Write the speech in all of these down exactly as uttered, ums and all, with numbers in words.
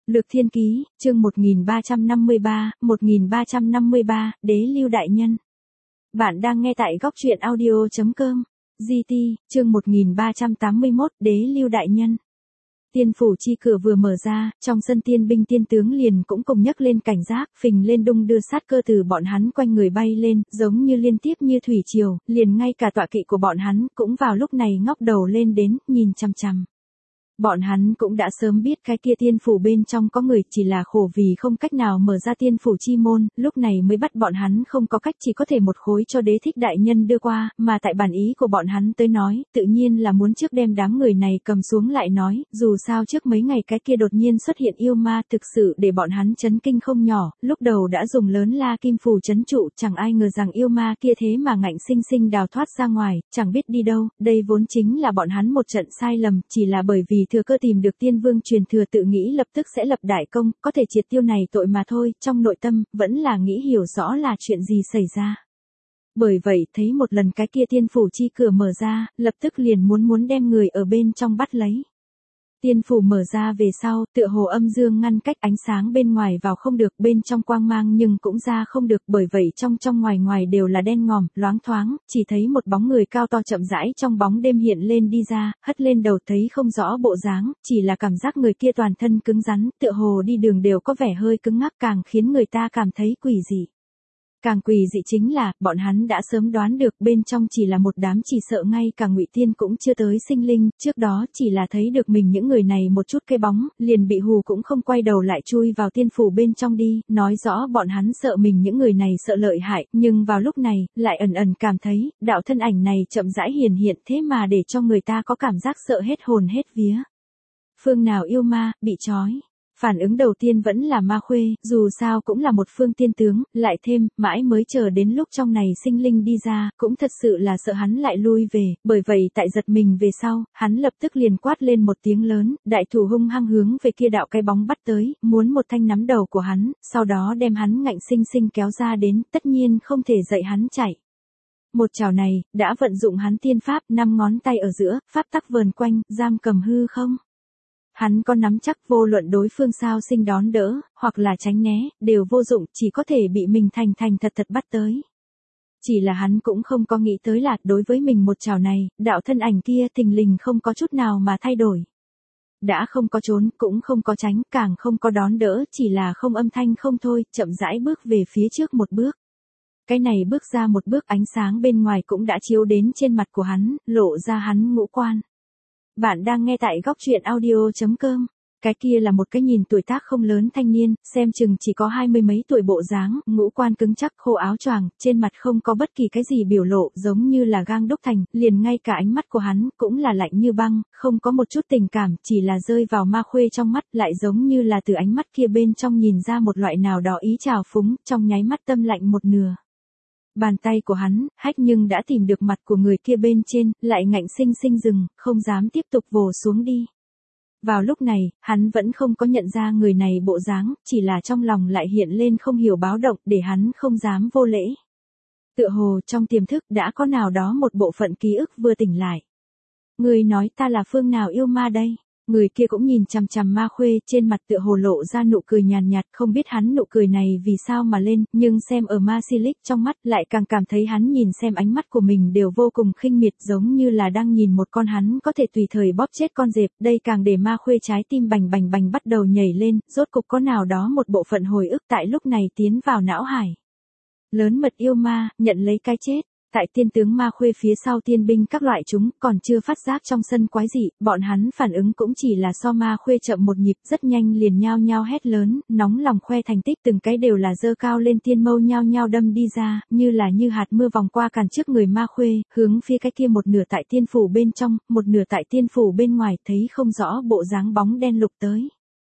Lược Thiên Ký, chương một nghìn ba trăm năm mươi ba, một nghìn ba trăm năm mươi ba, Đế Lưu Đại Nhân. Bạn đang nghe tại góc truyện audio chấm com. giê tê, chương một nghìn ba trăm tám mươi mốt, Đế Lưu Đại Nhân. Tiên phủ chi cửa vừa mở ra, trong sân tiên binh tiên tướng liền cũng cùng nhấc lên cảnh giác, phình lên đung đưa sát cơ từ bọn hắn quanh người bay lên, giống như liên tiếp như thủy triều, liền ngay cả tọa kỵ của bọn hắn cũng vào lúc này ngóc đầu lên đến, nhìn chằm chằm. Bọn hắn cũng đã sớm biết cái kia tiên phủ bên trong có người, chỉ là khổ vì không cách nào mở ra tiên phủ chi môn, lúc này mới bắt bọn hắn không có cách, chỉ có thể một khối cho Đế Thích đại nhân đưa qua, mà tại bản ý của bọn hắn tới nói, tự nhiên là muốn trước đem đám người này cầm xuống lại nói, dù sao trước mấy ngày cái kia đột nhiên xuất hiện yêu ma thực sự để bọn hắn chấn kinh không nhỏ, lúc đầu đã dùng lớn la kim phù trấn trụ, chẳng ai ngờ rằng yêu ma kia thế mà ngạnh sinh sinh đào thoát ra ngoài, chẳng biết đi đâu, đây vốn chính là bọn hắn một trận sai lầm, chỉ là bởi vì thừa cơ tìm được tiên vương truyền thừa tự nghĩ lập tức sẽ lập đại công, có thể triệt tiêu này tội mà thôi, trong nội tâm, vẫn là nghĩ hiểu rõ là chuyện gì xảy ra. Bởi vậy, thấy một lần cái kia tiên phủ chi cửa mở ra, lập tức liền muốn muốn đem người ở bên trong bắt lấy. Tiên phủ mở ra về sau, tựa hồ âm dương ngăn cách ánh sáng bên ngoài vào không được, bên trong quang mang nhưng cũng ra không được, bởi vậy trong trong ngoài ngoài đều là đen ngòm, loáng thoáng, chỉ thấy một bóng người cao to chậm rãi trong bóng đêm hiện lên đi ra, hất lên đầu thấy không rõ bộ dáng, chỉ là cảm giác người kia toàn thân cứng rắn, tựa hồ đi đường đều có vẻ hơi cứng ngắc, càng khiến người ta cảm thấy quỷ dị. Càng quỷ dị chính là, bọn hắn đã sớm đoán được bên trong chỉ là một đám chỉ sợ ngay cả Ngụy Tiên cũng chưa tới sinh linh, trước đó chỉ là thấy được mình những người này một chút cái bóng, liền bị hù cũng không quay đầu lại chui vào tiên phủ bên trong đi, nói rõ bọn hắn sợ mình những người này sợ lợi hại, nhưng vào lúc này, lại ẩn ẩn cảm thấy, đạo thân ảnh này chậm rãi hiển hiện thế mà để cho người ta có cảm giác sợ hết hồn hết vía. Phương nào yêu ma, bị trói. Phản ứng đầu tiên vẫn là Ma Khuê, dù sao cũng là một phương tiên tướng, lại thêm, mãi mới chờ đến lúc trong này sinh linh đi ra, cũng thật sự là sợ hắn lại lui về, bởi vậy tại giật mình về sau, hắn lập tức liền quát lên một tiếng lớn, đại thủ hung hăng hướng về kia đạo cái bóng bắt tới, muốn một thanh nắm đầu của hắn, sau đó đem hắn ngạnh sinh sinh kéo ra đến, tất nhiên không thể dạy hắn chạy. Một chảo này, đã vận dụng hắn tiên pháp, năm ngón tay ở giữa, pháp tắc vờn quanh, giam cầm hư không. Hắn có nắm chắc vô luận đối phương sao sinh đón đỡ, hoặc là tránh né, đều vô dụng, chỉ có thể bị mình thành thành thật thật bắt tới. Chỉ là hắn cũng không có nghĩ tới là, đối với mình một chảo này, đạo thân ảnh kia thình lình không có chút nào mà thay đổi. Đã không có trốn, cũng không có tránh, càng không có đón đỡ, chỉ là không âm thanh không thôi, chậm rãi bước về phía trước một bước. Cái này bước ra một bước ánh sáng bên ngoài cũng đã chiếu đến trên mặt của hắn, lộ ra hắn ngũ quan. Bạn đang nghe tại góc truyện audio chấm com. Cái kia là một cái nhìn tuổi tác không lớn thanh niên, xem chừng chỉ có hai mươi mấy tuổi bộ dáng, ngũ quan cứng chắc khô áo choàng, trên mặt không có bất kỳ cái gì biểu lộ, giống như là gang đúc thành, liền ngay cả ánh mắt của hắn cũng là lạnh như băng, không có một chút tình cảm, chỉ là rơi vào Ma Khuê trong mắt, lại giống như là từ ánh mắt kia bên trong nhìn ra một loại nào đó ý trào phúng, trong nháy mắt tâm lạnh một nửa. Bàn tay của hắn, hách nhưng đã tìm được mặt của người kia bên trên, lại ngạnh sinh sinh dừng, không dám tiếp tục vồ xuống đi. Vào lúc này, hắn vẫn không có nhận ra người này bộ dáng, chỉ là trong lòng lại hiện lên không hiểu báo động để hắn không dám vô lễ. Tựa hồ trong tiềm thức đã có nào đó một bộ phận ký ức vừa tỉnh lại. Người nói ta là phương nào yêu ma đây? Người kia cũng nhìn chằm chằm Ma Khuê, trên mặt tựa hồ lộ ra nụ cười nhàn nhạt, không biết hắn nụ cười này vì sao mà lên, nhưng xem ở Ma Si Lích trong mắt lại càng cảm thấy hắn nhìn xem ánh mắt của mình đều vô cùng khinh miệt, giống như là đang nhìn một con hắn có thể tùy thời bóp chết con dẹp, đây càng để Ma Khuê trái tim bành bành bành bắt đầu nhảy lên, rốt cục có nào đó một bộ phận hồi ức tại lúc này tiến vào não hải. Lớn mật yêu ma, nhận lấy cái chết. Tại tiên tướng Ma Khuê phía sau tiên binh các loại chúng còn chưa phát giác trong sân quái dị, bọn hắn phản ứng cũng chỉ là so Ma Khuê chậm một nhịp, rất nhanh liền nhao nhao hét lớn, nóng lòng khoe thành tích, từng cái đều là dơ cao lên tiên mâu nhao nhao đâm đi ra, như là như hạt mưa vòng qua cản trước người Ma Khuê, hướng phía cái kia một nửa tại tiên phủ bên trong, một nửa tại tiên phủ bên ngoài, thấy không rõ bộ dáng bóng đen lục tới.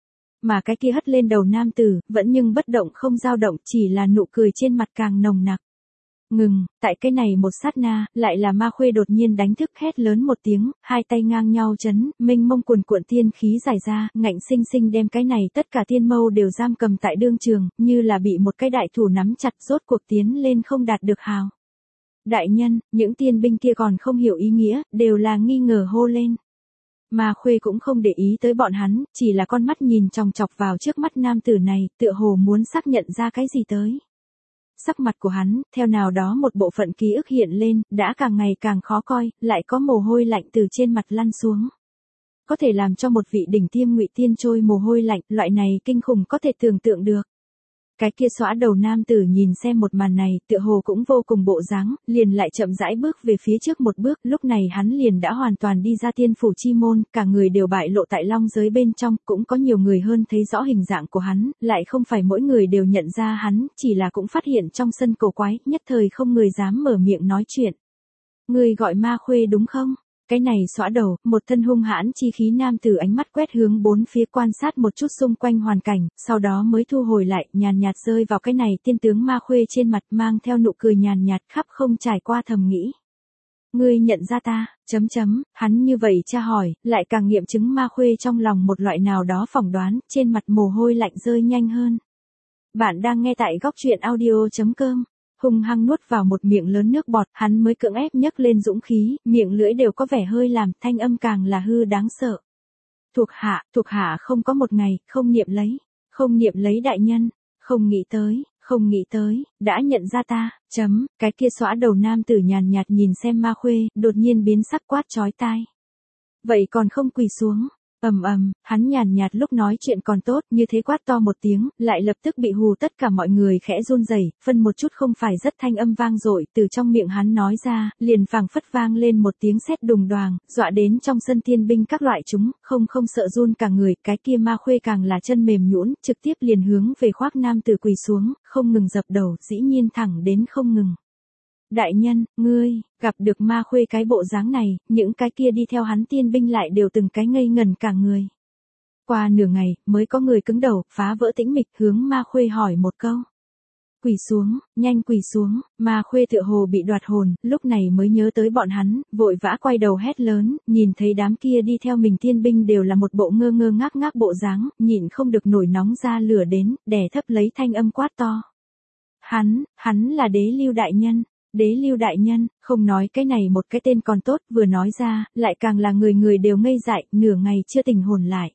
Mà cái kia hất lên đầu nam tử, vẫn nhưng bất động không dao động, chỉ là nụ cười trên mặt càng nồng nặc. Ngừng, tại cái này một sát na, lại là Ma Khuê đột nhiên đánh thức hét lớn một tiếng, hai tay ngang nhau chấn, mênh mông cuồn cuộn tiên khí giải ra, ngạnh sinh sinh đem cái này tất cả tiên mâu đều giam cầm tại đương trường, như là bị một cái đại thủ nắm chặt, rốt cuộc tiến lên không đạt được hào. Đại nhân, những tiên binh kia còn không hiểu ý nghĩa, đều là nghi ngờ hô lên. Ma Khuê cũng không để ý tới bọn hắn, chỉ là con mắt nhìn chòng chọc vào trước mắt nam tử này, tựa hồ muốn xác nhận ra cái gì tới. Sắc mặt của hắn, theo nào đó một bộ phận ký ức hiện lên, đã càng ngày càng khó coi, lại có mồ hôi lạnh từ trên mặt lăn xuống. Có thể làm cho một vị đỉnh tiêm ngụy tiên trôi mồ hôi lạnh, loại này kinh khủng có thể tưởng tượng được. Cái kia xõa đầu nam tử nhìn xem một màn này, tựa hồ cũng vô cùng bộ dáng, liền lại chậm rãi bước về phía trước một bước, lúc này hắn liền đã hoàn toàn đi ra tiên phủ chi môn, cả người đều bại lộ tại long giới bên trong, cũng có nhiều người hơn thấy rõ hình dạng của hắn, lại không phải mỗi người đều nhận ra hắn, chỉ là cũng phát hiện trong sân cổ quái, nhất thời không người dám mở miệng nói chuyện. Người gọi Ma Khuê đúng không? Cái này xõa đầu, một thân hung hãn chi khí nam tử ánh mắt quét hướng bốn phía quan sát một chút xung quanh hoàn cảnh, sau đó mới thu hồi lại, nhàn nhạt rơi vào cái này tiên tướng Ma Khuê trên mặt mang theo nụ cười nhàn nhạt khắp không trải qua thầm nghĩ. Ngươi nhận ra ta, chấm chấm, hắn như vậy tra hỏi, lại càng nghiệm chứng Ma Khuê trong lòng một loại nào đó phỏng đoán, trên mặt mồ hôi lạnh rơi nhanh hơn. Bạn đang nghe tại góc truyện audio.com. Hung hăng nuốt vào một miệng lớn nước bọt, hắn mới cưỡng ép nhấc lên dũng khí, miệng lưỡi đều có vẻ hơi làm, thanh âm càng là hư đáng sợ. Thuộc hạ, thuộc hạ không có một ngày, không niệm lấy, không niệm lấy đại nhân, không nghĩ tới, không nghĩ tới, đã nhận ra ta, chấm, cái kia xõa đầu nam tử nhàn nhạt nhìn xem Ma Khuê, đột nhiên biến sắc quát chói tai. Vậy còn không quỳ xuống. Ầm ầm, hắn nhàn nhạt lúc nói chuyện còn tốt, như thế quát to một tiếng, lại lập tức bị hù tất cả mọi người khẽ run rẩy, phân một chút không phải rất thanh âm vang dội, từ trong miệng hắn nói ra, liền phảng phất vang lên một tiếng sét đùng đoàng, dọa đến trong sân tiên binh các loại chúng, không không sợ run cả người, cái kia Ma Khuê càng là chân mềm nhũn, trực tiếp liền hướng về khoác nam tử quỳ xuống, không ngừng dập đầu, dĩ nhiên thẳng đến không ngừng. Đại nhân, ngươi, gặp được Ma Khuê cái bộ dáng này, những cái kia đi theo hắn tiên binh lại đều từng cái ngây ngần cả người. Qua nửa ngày, mới có người cứng đầu, phá vỡ tĩnh mịch, hướng Ma Khuê hỏi một câu. Quỳ xuống, nhanh quỳ xuống, Ma Khuê tựa hồ bị đoạt hồn, lúc này mới nhớ tới bọn hắn, vội vã quay đầu hét lớn, nhìn thấy đám kia đi theo mình tiên binh đều là một bộ ngơ ngơ ngác ngác bộ dáng, nhịn không được nổi nóng ra lửa đến, đè thấp lấy thanh âm quát to. Hắn, hắn là Đế Lưu đại nhân. Đế Lưu đại nhân, không nói cái này một cái tên còn tốt, vừa nói ra, lại càng là người người đều ngây dại, nửa ngày chưa tỉnh hồn lại.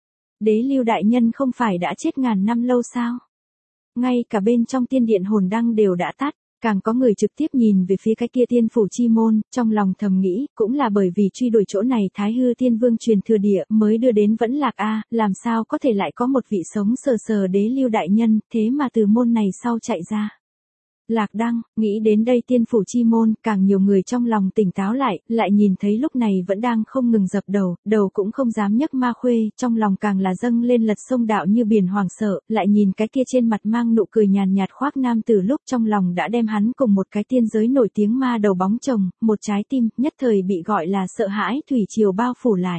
Đế Lưu đại nhân không phải đã chết ngàn năm lâu sao? Ngay cả bên trong tiên điện hồn đăng đều đã tắt, càng có người trực tiếp nhìn về phía cái kia tiên phủ chi môn, trong lòng thầm nghĩ, cũng là bởi vì truy đuổi chỗ này Thái Hư Tiên Vương truyền thừa địa mới đưa đến vẫn lạc a, làm sao có thể lại có một vị sống sờ sờ Đế Lưu đại nhân, thế mà từ môn này sau chạy ra. Lạc Đăng, nghĩ đến đây tiên phủ chi môn, càng nhiều người trong lòng tỉnh táo lại, lại nhìn thấy lúc này vẫn đang không ngừng dập đầu, đầu cũng không dám nhấc Ma Khuê, trong lòng càng là dâng lên lật sông đạo như biển hoàng sợ, lại nhìn cái kia trên mặt mang nụ cười nhàn nhạt khoác nam từ lúc trong lòng đã đem hắn cùng một cái tiên giới nổi tiếng ma đầu bóng chồng, một trái tim, nhất thời bị gọi là sợ hãi thủy triều bao phủ lại.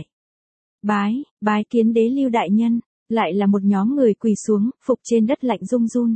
Bái, bái kiến Đế Lưu đại nhân, lại là một nhóm người quỳ xuống, phục trên đất lạnh rung run.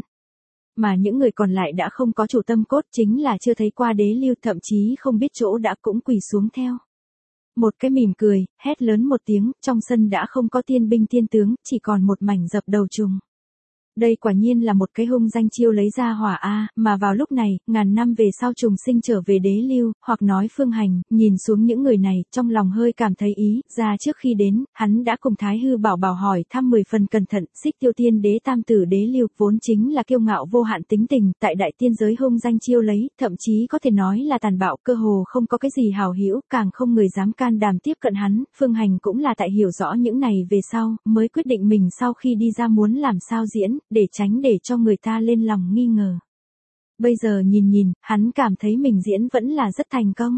Mà những người còn lại đã không có chủ tâm cốt, chính là chưa thấy qua Đế Lưu, thậm chí không biết chỗ đã cũng quỳ xuống theo. Một cái mỉm cười, hét lớn một tiếng, trong sân đã không có tiên binh tiên tướng, chỉ còn một mảnh dập đầu trùng. Đây quả nhiên là một cái hung danh chiêu lấy ra hỏa a, mà vào lúc này, ngàn năm về sau trùng sinh trở về Đế Lưu, hoặc nói Phương Hành, nhìn xuống những người này, trong lòng hơi cảm thấy ý, ra trước khi đến, hắn đã cùng Thái Hư Bảo Bảo hỏi thăm mười phần cẩn thận, Xích Tiêu Tiên Đế tam tử Đế Lưu, vốn chính là kiêu ngạo vô hạn tính tình, tại đại tiên giới hung danh chiêu lấy, thậm chí có thể nói là tàn bạo, cơ hồ không có cái gì hào hữu, càng không người dám can đảm tiếp cận hắn, Phương Hành cũng là tại hiểu rõ những này về sau, mới quyết định mình sau khi đi ra muốn làm sao diễn, để tránh để cho người ta lên lòng nghi ngờ. Bây giờ nhìn nhìn, hắn cảm thấy mình diễn vẫn là rất thành công.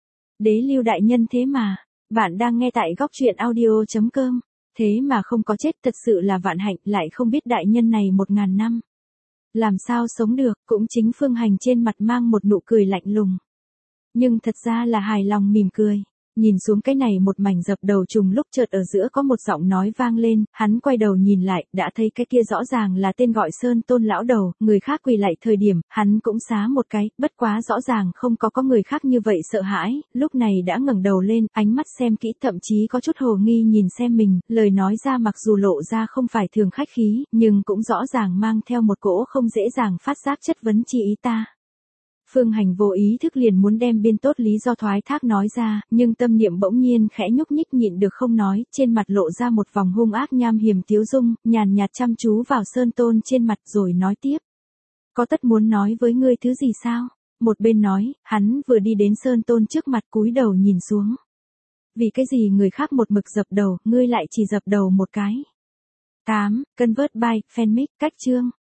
Đế Lưu đại nhân thế mà, bạn đang nghe tại góc truyện audio.com, thế mà không có chết, thật sự là vạn hạnh, lại không biết đại nhân này một ngàn năm. Làm sao sống được, cũng chính Phương Hành trên mặt mang một nụ cười lạnh lùng. Nhưng thật ra là hài lòng mỉm cười. Nhìn xuống cái này một mảnh dập đầu trùng lúc chợt ở giữa có một giọng nói vang lên, hắn quay đầu nhìn lại, đã thấy cái kia rõ ràng là tên gọi Sơn Tôn lão đầu, người khác quỳ lại thời điểm, hắn cũng xá một cái, bất quá rõ ràng không có có người khác như vậy sợ hãi, lúc này đã ngẩng đầu lên, ánh mắt xem kỹ thậm chí có chút hồ nghi nhìn xem mình, lời nói ra mặc dù lộ ra không phải thường khách khí, nhưng cũng rõ ràng mang theo một cỗ không dễ dàng phát giác chất vấn chi ý ta. Phương Hành vô ý thức liền muốn đem biên tốt lý do thoái thác nói ra, nhưng tâm niệm bỗng nhiên khẽ nhúc nhích nhịn được không nói, trên mặt lộ ra một vòng hung ác nham hiểm tiếu dung, nhàn nhạt chăm chú vào Sơn Tôn trên mặt rồi nói tiếp. Có tất muốn nói với ngươi thứ gì sao? Một bên nói, hắn vừa đi đến Sơn Tôn trước mặt cúi đầu nhìn xuống. Vì cái gì người khác một mực dập đầu, ngươi lại chỉ dập đầu một cái. tám. Convert by, fanmic, cách chương.